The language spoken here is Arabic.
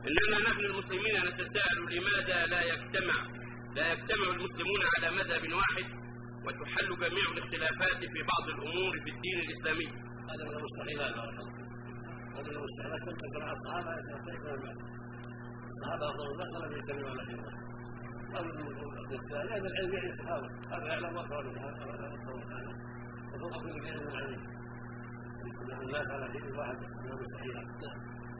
إننا نحن المسلمين نتساءل لماذا لا يجتمع المسلمون على مذهب واحد وتحل جميع الاختلافات في بعض الأمور في الدين الإسلامي. هذا من المستحيلات بارك الله فيك. هذا من المستحيلات تنقسم مع الصحابة يختلفون معه. الصحابة أفضل الناس ولم يجتمعوا على شيء واحد. أمر الاختلاف لأن العلم يعني تفاوت، هذا يعلم أكثر من هذا وفوق كل شيء من العلم. اجتماع الناس على شيء واحد من المستحيلات.